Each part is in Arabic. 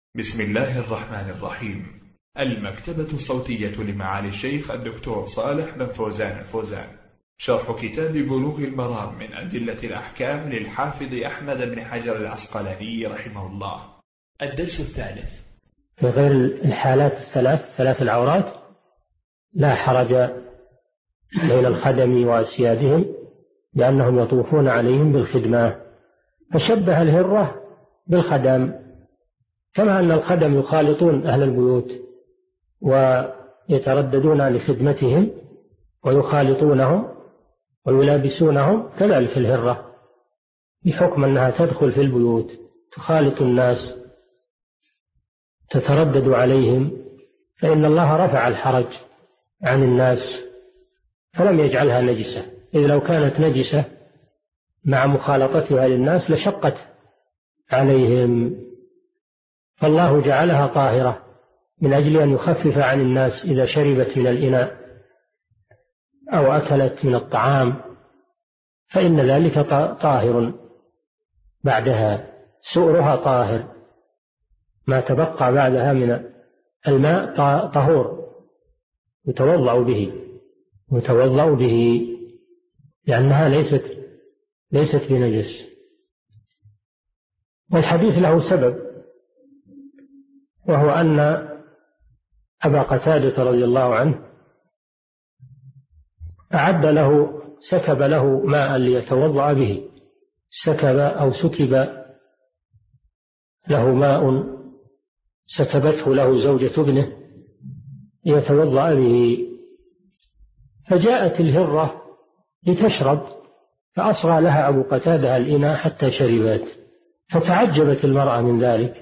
بسم الله الرحمن الرحيم. المكتبة الصوتية لمعالي الشيخ الدكتور صالح بن فوزان الفوزان، شرح كتاب بلوغ المرام من أدلة الأحكام للحافظ أحمد بن حجر العسقلاني رحمه الله. الدرس الثالث. في غير الحالات ثلاث العورات لا حرج بين الخدم وأسيادهم لأنهم يطوفون عليهم بالخدمة، فشبه الهرة بالخدم، كما أن الخدم يخالطون أهل البيوت ويترددون لخدمتهم ويخالطونهم ويلابسونهم، كذلك الهرة بحكم أنها تدخل في البيوت تخالط الناس تتردد عليهم، فإن الله رفع الحرج عن الناس فلم يجعلها نجسة، إذ لو كانت نجسة مع مخالطتها للناس لشقت عليهم، فالله جعلها طاهرة من أجل أن يخفف عن الناس إذا شربت من الإناء أو أكلت من الطعام، فإن ذلك طاهر بعدها، سؤرها طاهر، ما تبقى بعدها من الماء طهور يتوضأ به لأنها ليست بنجس. والحديث له سبب، وهو أن أبا قتادة رضي الله عنه سكب له ماء ليتوضأ به، سكب له ماء سكبته له زوجة ابنه ليتوضأ به، فجاءت الهرة لتشرب فأصغى لها أبو قتادة الإناء حتى شربت، فتعجبت المرأة من ذلك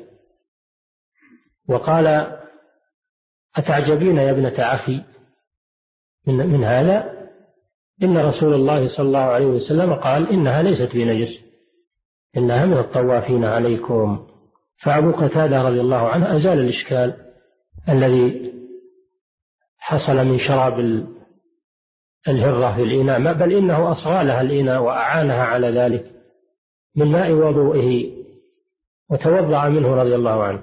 وقال: أتعجبين يا ابنة أخي من هذا؟ إن رسول الله صلى الله عليه وسلم قال إنها ليست بنجس، إنها من الطوافين عليكم. فأبو قتادة رضي الله عنه أزال الإشكال الذي حصل من شراب الهرة في الإناء، بل إنه أصغى لها الإناء وأعانها على ذلك من ماء وضوئه وتوضأ منه رضي الله عنه.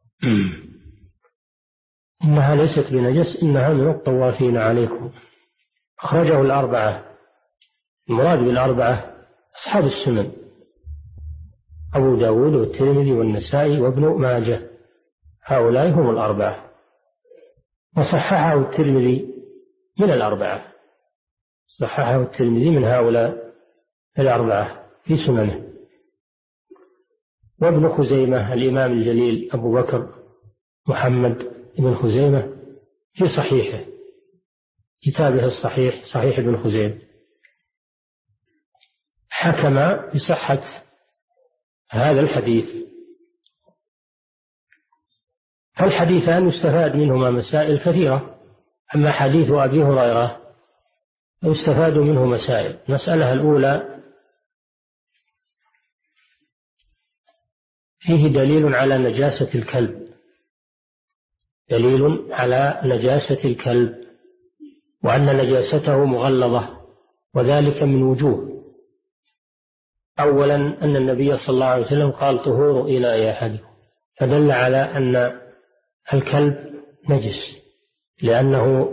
إنها ليست بنجس، إنها من الطوافين عليكم. أخرجه الأربعة، المراد بالأربعة أصحاب السنن، أبو داود والترمذي والنسائي وابن ماجه، هؤلاء هم الأربعة، وصححه الترمذي من الأربعة، صححه الترمذي من هؤلاء الأربعة في سننه. وابن خزيمة الإمام الجليل أبو بكر محمد بن خزيمة في صحيحه، كتابه الصحيح، صحيح ابن خزيمة، حكم بصحة هذا الحديث. فالحديثان يستفاد منهما مسائل كثيرة، أما حديث أبي هريرة يستفاد منه مسائل. المسألة الأولى: فيه دليل على نجاسة الكلب، دليل على نجاسة الكلب، وأن نجاسته مغلظة، وذلك من وجوه. أولا أن النبي صلى الله عليه وسلم قال: طهور إناء أحدكم، فدل على أن الكلب نجس، لأنه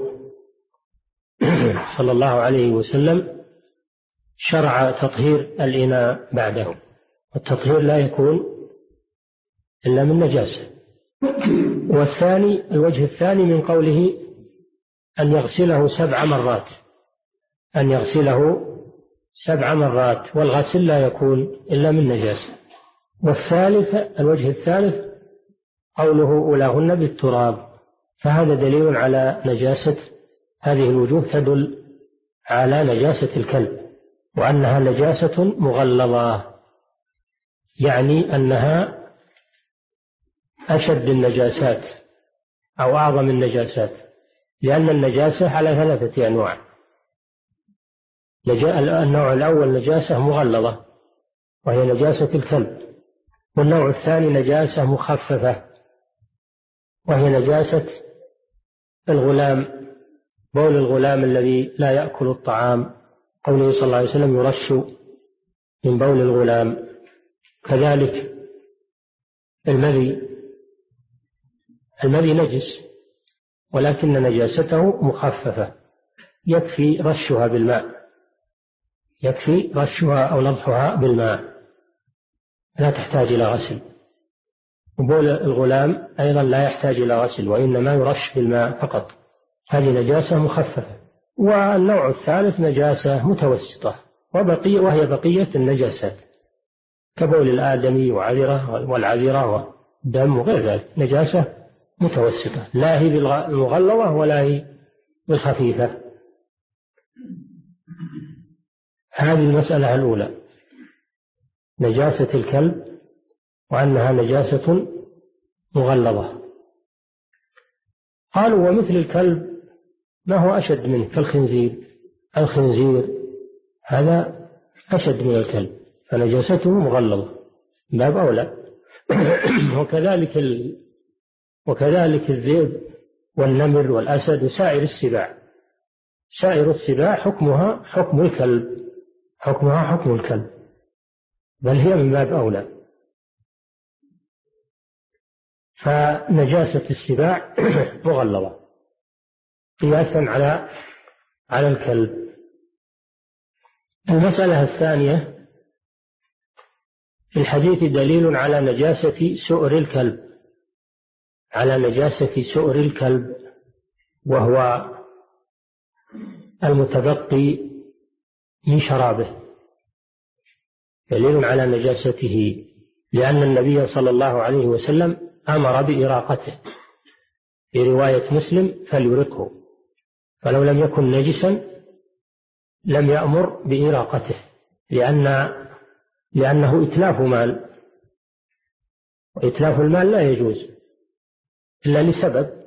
صلى الله عليه وسلم شرع تطهير الإناء بعده، والتطهير لا يكون إلا من نجاسة. والثاني، الوجه الثاني من قوله أن يغسله 7 مرات، أن يغسله 7 مرات، والغسل لا يكون إلا من نجاسة. والثالث، الوجه الثالث قوله: أولاهن بالتراب، فهذا دليل على نجاسة، هذه الوجوه تدل على نجاسة الكلب، وأنها نجاسة مغلظة، يعني أنها أشد النجاسات أو أعظم النجاسات، لأن النجاسة على 3 أنواع. النوع الأول نجاسة مغلظة وهي نجاسة الكلب، والنوع الثاني نجاسة مخففة وهي نجاسة الغلام، بول الغلام الذي لا يأكل الطعام، قوله صلى الله عليه وسلم: يرش من بول الغلام. كذلك المذي المذي نجس ولكن نجاسته مخففة، يكفي رشها بالماء، يكفي رشها أو نضحها بالماء، لا تحتاج إلى غسل. وبول الغلام أيضا لا يحتاج إلى غسل، وإنما يرش بالماء فقط، هذه نجاسة مخففة. والنوع الثالث نجاسة متوسطة وهي بقية النجاسات كبول الآدمي والعذرة والدم وغير ذلك، نجاسة متوسطة لا هي بالمغلظة ولا هي بالخفيفة. هذه المسألة الأولى، نجاسة الكلب وأنها نجاسة مغلظة. قالوا ومثل الكلب ما هو أشد منه كالخنزير، الخنزير هذا أشد من الكلب فنجاسته مغلظة باب أولى. وكذلك الذئب والنمر والأسد وسائر السباع، سائر السباع حكمها حكم الكلب، حكمها حكم الكلب، بل هي من باب أولى. فنجاسة السباع مغلظة قياسا على الكلب. المسألة الثانية، في الحديث دليل على نجاسة سؤر الكلب، على نجاسة سؤر الكلب وهو المتبقي من شرابه، دليل على نجاسته، لأن النبي صلى الله عليه وسلم أمر بإراقته، في رواية مسلم فليرقه، فلو لم يكن نجسا لم يأمر بإراقته، لأنه إتلاف مال، وإتلاف المال لا يجوز إلا لسبب،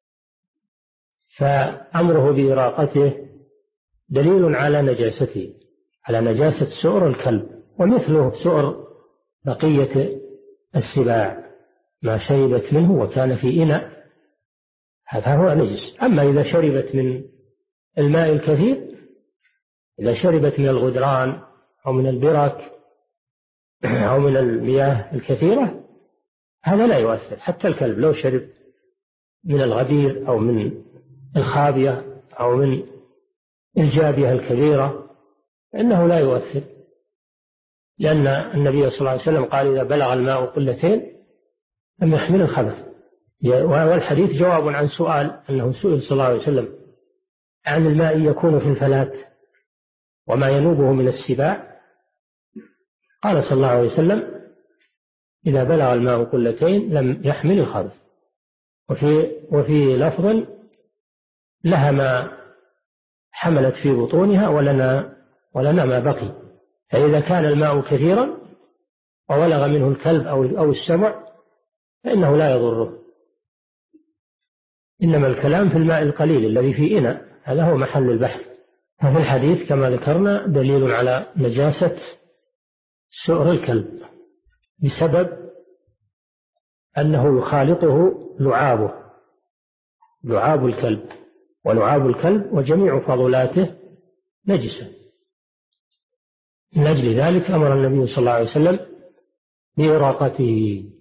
فأمره بإراقته دليل على نجاسته، على نجاسة سؤر الكلب. ومثله سؤر بقية السباع، ما شربت منه وكان في إناء هذا هو نجس. أما إذا شربت من الماء الكثير، إذا شربت من الغدران أو من البرك أو من المياه الكثيرة هذا لا يؤثر. حتى الكلب لو شرب من الغدير أو من الخابية أو من الجابية الكبيرة إنه لا يؤثر، لأن النبي صلى الله عليه وسلم قال إذا بلغ الماء قلتين لم يحمل الخبث. والحديث جواب عن سؤال، أنه سئل صلى الله عليه وسلم عن الماء يكون في الفلاة وما ينوبه من السباع، قال صلى الله عليه وسلم إذا بلغ الماء قلتين لم يحمل الخبث. وفي لفظ لها ما حملت في بطونها ولنا ما بقي. فإذا كان الماء كثيرا وولغ منه الكلب أو السبع فإنه لا يضره، إنما الكلام في الماء القليل الذي في إناء، هذا هو محل البحث. وفي الحديث كما ذكرنا دليل على نجاسة سؤر الكلب بسبب أنه يخالطه لعاب الكلب، ولعاب الكلب وجميع فضلاته نجسة. من أجل ذلك أمر النبي صلى الله عليه وسلم بإراقته.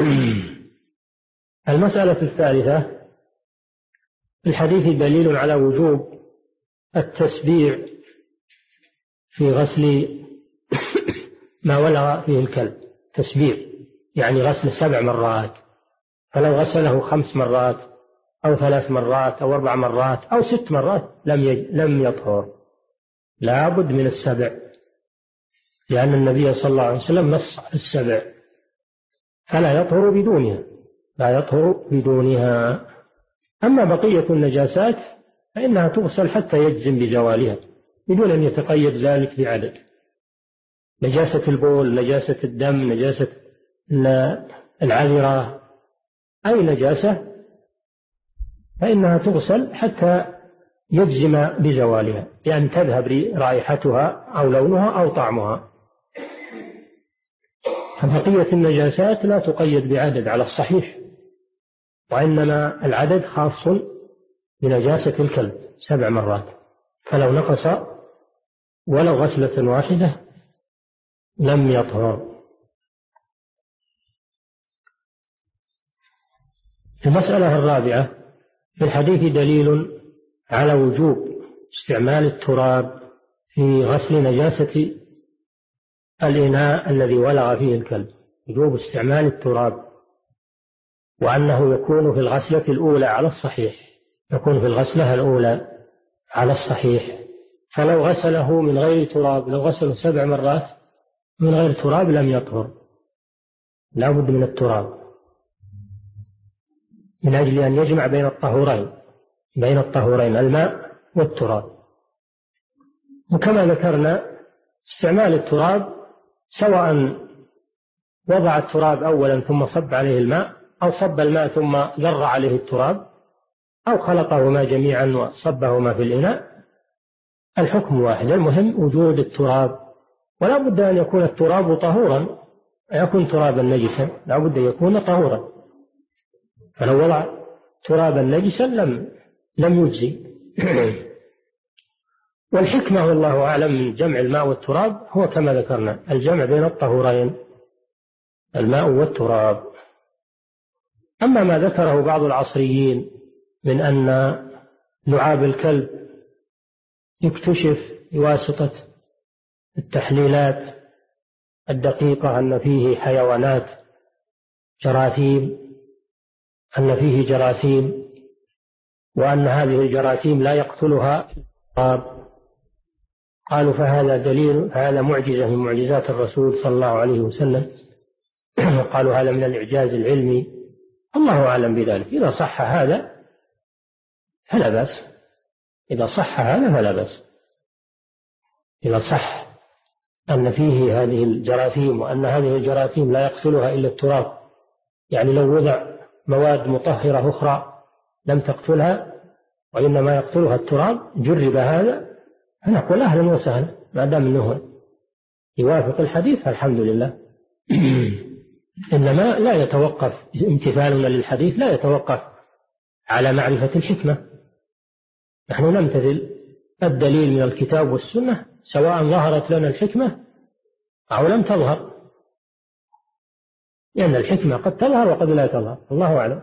المسألة الثالثة، في الحديث دليل على وجوب التسبيع في غسل ما ولغ فيه الكلب، تسبيع يعني غسل 7 مرات، فلو غسله 5 مرات أو 3 مرات أو 4 مرات أو 6 مرات لم يطهر، لا بد من 7، لأن النبي صلى الله عليه وسلم نص على 7، فلا يطهر بدونها، لا يطهر بدونها. أما بقية النجاسات فإنها تغسل حتى يجزم بزوالها بدون أن يتقيد ذلك بعدد، نجاسة البول، نجاسة الدم، نجاسة العذرة، أي نجاسة فإنها تغسل حتى يجزم بزوالها، لأن تذهب رائحتها أو لونها أو طعمها. فبقية النجاسات لا تقيد بعدد على الصحيح، وإنما العدد خاص بنجاسة الكلب 7 مرات، فلو نقص ولو غسلة واحدة لم يطهر. المسألة الرابعة: في الحديث دليل على وجوب استعمال التراب في غسل نجاسة الإناء الذي ولغ فيه الكلب، وجوب استعمال التراب، وأنه يكون في الغسلة الأولى على الصحيح، يكون في الغسلة الأولى على الصحيح. فلو غسله من غير تراب، لو غسله 7 مرات من غير تراب لم يطهر، لا بد من التراب من أجل أن يجمع بين الطهورين الماء والتراب. وكما ذكرنا استعمال التراب سواء وضع التراب أولا ثم صب عليه الماء، أو صب الماء ثم ذر عليه التراب، أو خلطهما جميعا وصبهما في الإناء، الحكم واحد. المهم وجود التراب، ولا بد أن يكون التراب طهورا، يكون ترابا نجسا لا بد أن يكون طهورا، فلو وضع ترابا نجسا لم يجزي. والحكمة والله أعلم من جمع الماء والتراب هو كما ذكرنا الجمع بين الطهورين الماء والتراب. أما ما ذكره بعض العصريين من أن لعاب الكلب يكتشف بواسطة التحليلات الدقيقة أن فيه حيوانات جراثيم، أن فيه جراثيم، وأن هذه الجراثيم لا يقتلها التراب، قالوا فهذا دليل، هذا معجزة من معجزات الرسول صلى الله عليه وسلم، قالوا هذا من الإعجاز العلمي، الله أعلم بذلك. إذا صح هذا فلا بأس، إذا صح هذا فلا بأس، إذا صح أن فيه هذه الجراثيم وأن هذه الجراثيم لا يقتلها إلا التراب، يعني لو وضع مواد مطهرة أخرى لم تقتلها وإنما يقتلها التراب، جرب هذا، فنقول أهلا وسهلا، ما دام أنه يوافق الحديث الحمد لله. إنما لا يتوقف امتثالنا للحديث، لا يتوقف على معرفة الحكمة، نحن نمتثل الدليل من الكتاب والسنة سواء ظهرت لنا الحكمة أو لم تظهر، لأن الحكمة قد تظهر وقد لا تظهر، الله أعلم.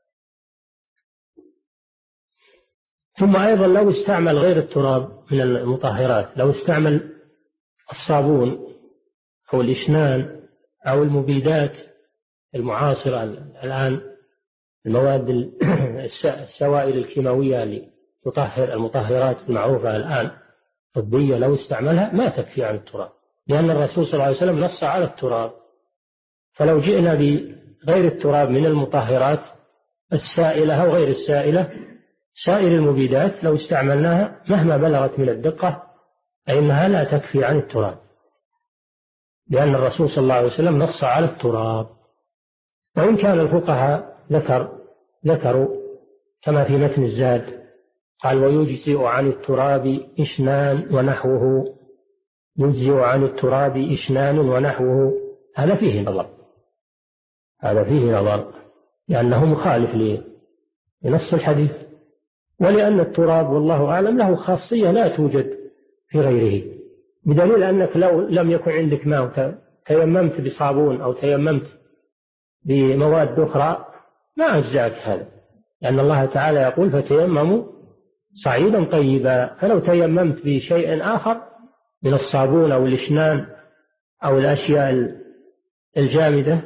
ثم أيضا لو استعمل غير التراب من المطهرات، لو استعمل الصابون أو الإشنان أو المبيدات المعاصرة الآن، المواد السوائل الكيماوية اللي تطهر، المطهرات المعروفة الآن طبية، لو استعملها ما تكفي عن التراب، لأن الرسول صلى الله عليه وسلم نص على التراب. فلو جئنا بغير التراب من المطهرات السائلة أو غير السائلة، سائر المبيدات لو استعملناها مهما بلغت من الدقة فإنها لا تكفي عن التراب، لأن الرسول صلى الله عليه وسلم نص على التراب. وإن كان الفقهاء ذكروا كما في متن الزاد قال ويجزئ عن التراب إشنان ونحوه، يجزئ عن التراب إشنان ونحوه، هذا فيه نظر، هذا فيه نظر، لأنه مخالف لنص الحديث، ولأن التراب والله أعلم له خاصية لا توجد في غيره، بدليل أنك لو لم يكن عندك ماء تيممت بصابون أو تيممت بمواد أخرى ما أجزأك هذا، لأن الله تعالى يقول فتيمموا صعيدا طيبا، فلو تيممت بشيء آخر من الصابون أو الإشنان أو الأشياء الجامدة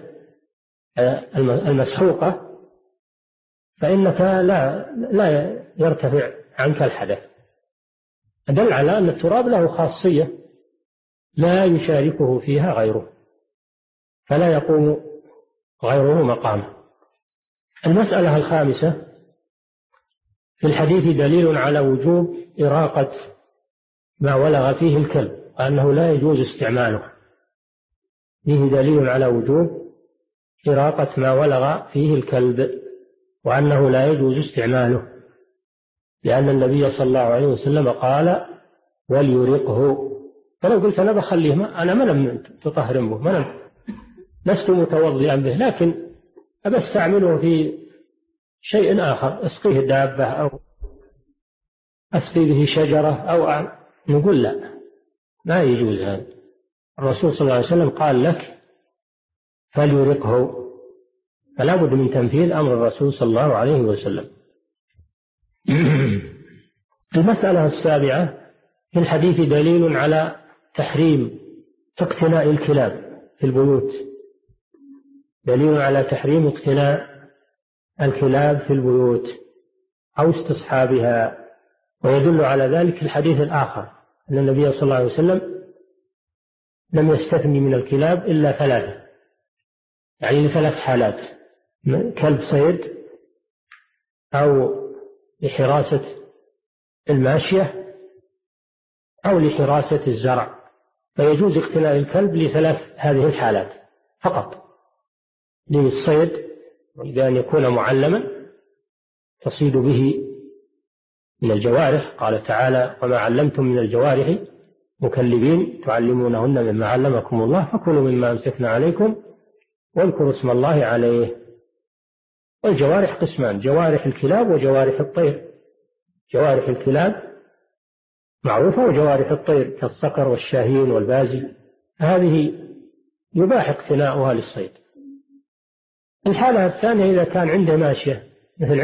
المسحوقة فإنك لا يرتفع عنك الحدث، دل على أن التراب له خاصية لا يشاركه فيها غيره، فلا يقوم غيره مقامه. المسألة الخامسة: في الحديث دليل على وجوب إراقة ما ولغ فيه الكلب وأنه لا يجوز استعماله، فيه دليل على وجوب إراقة ما ولغ فيه الكلب وأنه لا يجوز استعماله، لأن النبي صلى الله عليه وسلم قال وليرقه. فلو قلت أنا بخليه أنا ما لم تطهر به، لست متوضئا به، لكن أبى استعمله في شيء آخر، أسقيه دابة أو أسقي به شجرة أو نقول لا، ما يجوز هذا. الرسول صلى الله عليه وسلم قال لك فليرقه، فلا بد من تنفيذ أمر الرسول صلى الله عليه وسلم. المسألة السابعة: في الحديث دليل على تحريم اقتناء الكلاب في البيوت، دليل على تحريم اقتناء الكلاب في البيوت أو استصحابها. ويدل على ذلك الحديث الآخر أن النبي صلى الله عليه وسلم لم يستثني من الكلاب إلا 3، يعني ل3 حالات: كلب صيد، أو لحراسة الماشية، أو لحراسة الزرع. فيجوز اقتناء الكلب ل3 هذه الحالات فقط: للصيد، وإذا أن يكون معلما تصيد به من الجوارح، قال تعالى: وما علمتم من الجوارح مكلبين تعلمونهن مما علمكم الله فكلوا مما أمسكنا عليكم واذكروا اسم الله عليه. والجوارح قسمان: جوارح الكلاب وجوارح الطير. جوارح الكلاب معروفة، وجوارح الطير كالصقر والشاهين والبازي هذه يباح اقتناؤها للصيد. الحالة الثانية: إذا كان عنده ماشية، مثل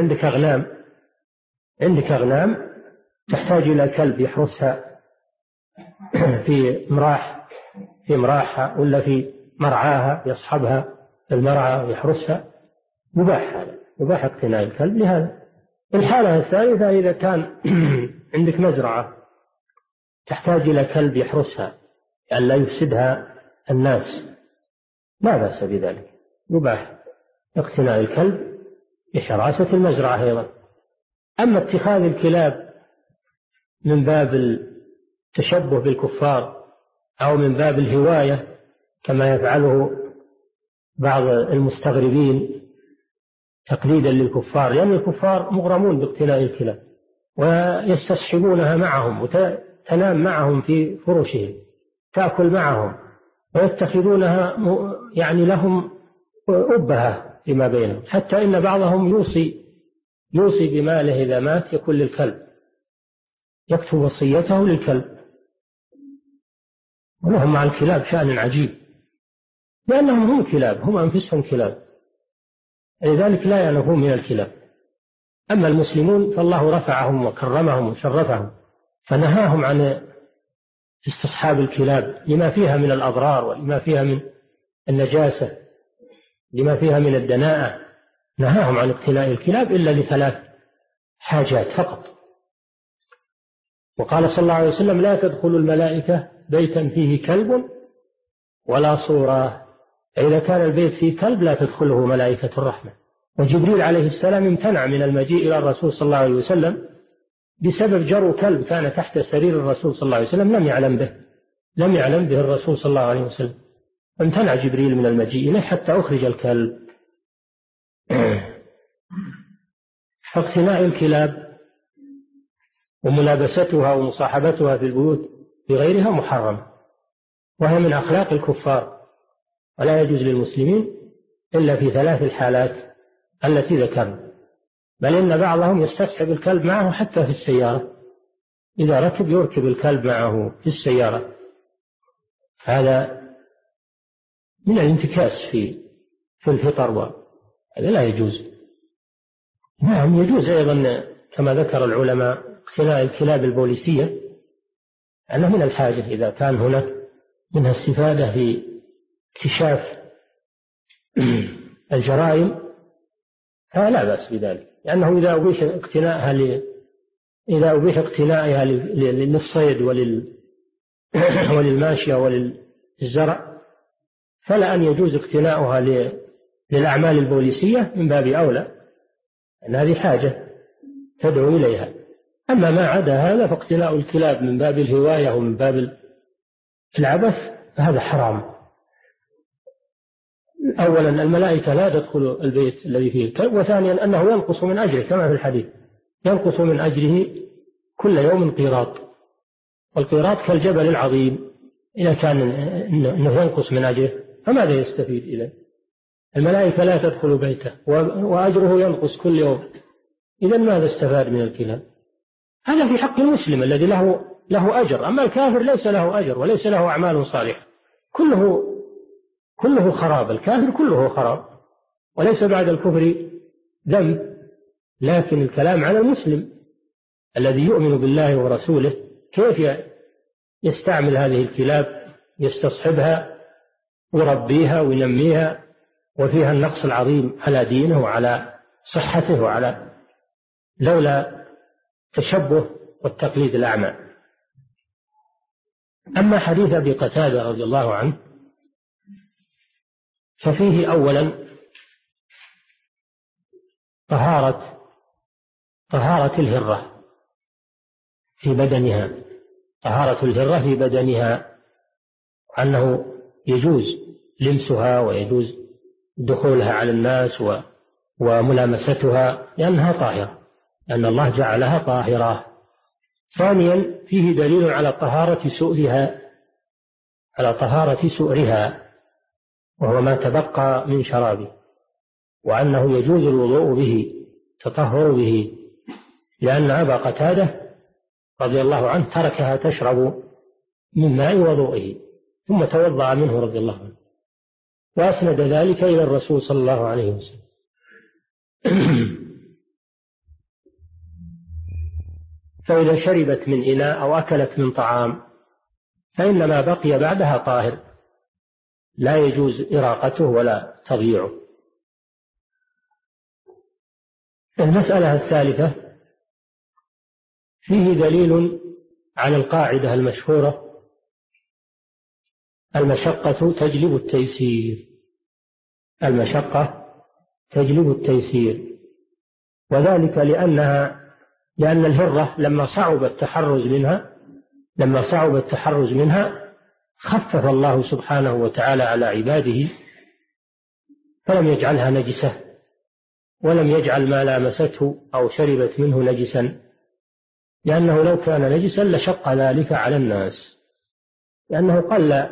عندك أغنام تحتاج إلى كلب يحرسها في مراحها ولا في مرعاها، يصحبها المرعى ويحرسها، يباح اقتناء الكلب لهذا. الحالة الثالثة: إذا كان عندك مزرعة تحتاج إلى كلب يحرسها لئلا لا يفسدها الناس، لا بأس بذلك، يباح اقتناء الكلب لحراسة المزرعة أيضا. أما اتخاذ الكلاب من باب التشبه بالكفار أو من باب الهواية كما يفعله بعض المستغربين تقليدا للكفار، لأن الكفار مغرمون باقتناء الكلاب ويستصحبونها معهم وتنام معهم في فرشهم، تأكل معهم، ويتخذونها يعني لهم أبهة فيما بينهم، حتى إن بعضهم يوصي بماله إذا مات يكون للكلب، يكتب وصيته للكلب. ولهم مع الكلاب شأن عجيب، لأنهم هم كلاب، هم أنفسهم كلاب، لذلك لا ينفون من الكلاب. أما المسلمون فالله رفعهم وكرمهم وشرفهم، فنهاهم عن استصحاب الكلاب لما فيها من الأضرار ولما فيها من النجاسة، لما فيها من الدناءة. نهاهم عن اقتناء الكلاب إلا ل3 حاجات فقط. وقال صلى الله عليه وسلم: لا تدخل الملائكة بيتا فيه كلب ولا صورة. إذا كان البيت فيه كلب لا تدخله ملائكة الرحمة. وجبريل عليه السلام امتنع من المجيء إلى الرسول صلى الله عليه وسلم بسبب جرو كلب كان تحت سرير الرسول صلى الله عليه وسلم، لم يعلم به الرسول صلى الله عليه وسلم، امتنع جبريل من المجيء إليه حتى أخرج الكلب. فاقتناء الكلاب وملابستها ومصاحبتها في البيوت بغيرها محرم، وهي من أخلاق الكفار، ولا يجوز للمسلمين إلا في 3 الحالات التي ذكرنا. بل إن بعضهم يستصحب الكلب معه حتى في السيارة، إذا ركب يركب الكلب معه في السيارة. هذا من الانتكاس في الفطر، هذا لا يجوز. نعم يجوز أيضا كما ذكر العلماء اقتناء الكلاب البوليسية، أنه من الحاجة إذا كان هناك منها استفادة في اكتشاف الجرائم فلا بأس بذلك، لأنه إذا أبيح اقتنائها للصيد وللماشية وللزرع فلا أن يجوز اقتناؤها للأعمال البوليسية من باب أولى، أن هذه حاجة تدعو إليها. أما ما عدا هذا فاقتناء الكلاب من باب الهواية ومن باب العبث فهذا حرام. أولا الملائكة لا تدخل البيت الذي فيه الكلب، وثانيا أنه ينقص من أجره كما في الحديث، ينقص من أجره كل يوم قيراط، والقيراط كالجبل العظيم، إذا كان أنه ينقص من أجره فماذا يستفيد إذن؟ الملائكة لا تدخل بيته وأجره ينقص كل يوم، إذن ماذا استفاد من الكلاب؟ هذا في حق المسلم الذي له أجر، أما الكافر ليس له أجر وليس له أعمال صالحة، كله خراب، الكافر كله خراب، وليس بعد الكفر ذنب، لكن الكلام على المسلم الذي يؤمن بالله ورسوله كيف يستعمل هذه الكلاب، يستصحبها ويربيها وينميها، وفيها النقص العظيم على دينه وعلى صحته وعلى لولا تشبه والتقليد الأعمى. أما حديث أبي قتادة رضي الله عنه ففيه أولا طهارة الهرة في بدنها، طهارة الهرة في بدنها، أنه يجوز لمسها ويجوز دخولها على الناس وملامستها لأنها طاهرة، لأن الله جعلها طاهرة. ثانيا فيه دليل على طهارة سؤرها وهو ما تبقى من شرابه، وأنه يجوز الوضوء به، تطهر به، لأن أبا قتادة رضي الله عنه تركها تشرب من ماء وضوئه ثم توضأ منه رضي الله عنه، وأسند ذلك إلى الرسول صلى الله عليه وسلم. فإذا شربت من إناء أو أكلت من طعام فإن ما بقي بعدها طاهر، لا يجوز إراقته ولا تضييعه. المسألة الثالثة فيه دليل على القاعدة المشهورة: المشقة تجلب التيسير. المشقة تجلب التيسير، وذلك لأن الهرة لما صعب التحرز منها خفف الله سبحانه وتعالى على عباده، فلم يجعلها نجسة، ولم يجعل ما لامسته أو شربت منه نجسا، لأنه لو كان نجسا لشق ذلك على الناس، لأنه قل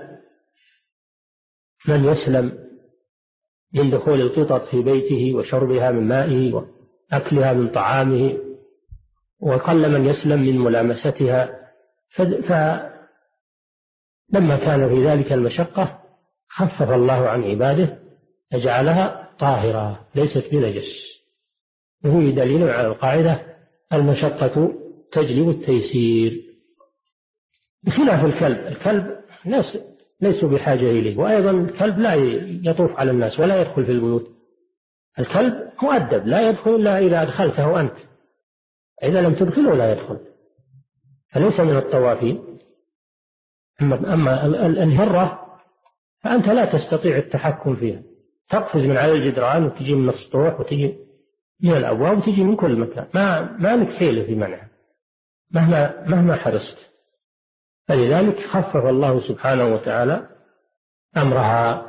من يسلم من دخول القطط في بيته وشربها من مائه وأكلها من طعامه، وقل من يسلم من ملامستها، فلما كان في ذلك المشقة خفف الله عن عباده فجعلها طاهرة ليست بنجس. وهو دليل على القاعدة: المشقة تجلب التيسير. بخلاف الكلب ليسوا بحاجة إليه، وأيضا الكلب لا يطوف على الناس ولا يدخل في البيوت. الكلب مؤدب لا يدخل إلا إذا أدخلته أنت، إذا لم تدخله لا يدخل، فليس من الطوافين. أما الهرة فأنت لا تستطيع التحكم فيها، تقفز من على الجدران وتجي من السطوح وتجي من الأبواب وتجي من كل مكان، ما لك حيلة في منعها مهما حرصت. فلذلك خفف الله سبحانه وتعالى أمرها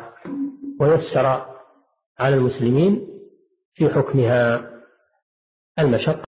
ويسر على المسلمين في حكمها. المشقة